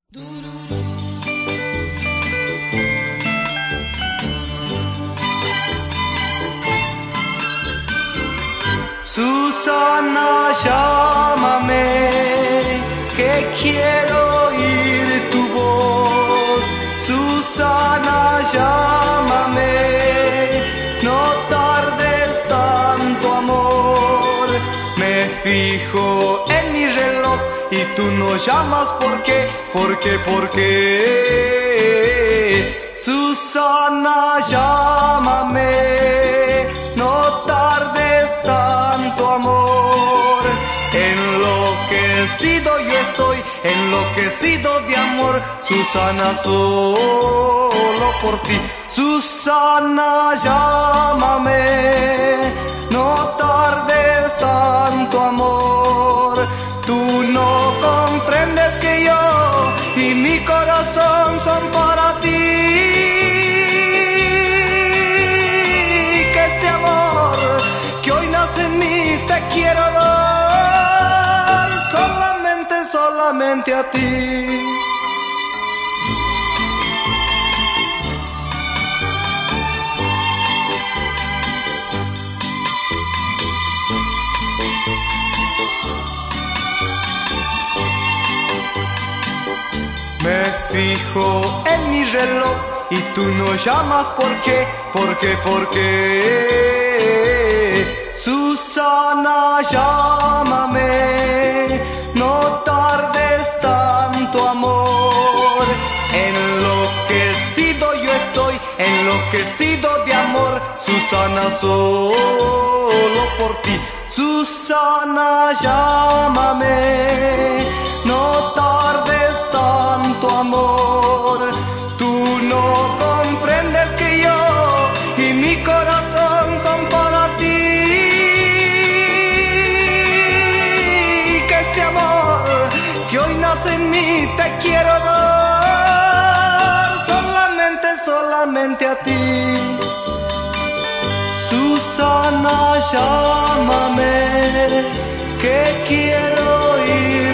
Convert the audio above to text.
Susana, llámame, que quiero oír tu voz. Susana, llámame, no tardes tanto amor. Me fijo en mi reloj y tú no llamas, ¿por qué? ¿Por qué? Susana, llámame, no tardes tanto amor. Enloquecido yo estoy, enloquecido de amor. Susana, solo por ti. Susana, llámame, no tardes tanto amor. Tú no comprendes que yo y mi corazón son para ti. Que este amor que hoy nace en mí te quiero dar solamente a ti. Me fijo en mi reloj y tú no llamas, ¿por qué? ¿Por qué? Susana, llámame, no tardes tanto amor. Enloquecido yo estoy, enloquecido de amor. Susana, solo por ti. Susana, llámame, no tardes tanto amor. Tú no comprendes que yo y mi corazón son para ti. Que este amor que hoy nace en mí te quiero dar solamente a ti. Susana, llámame, que quiero ir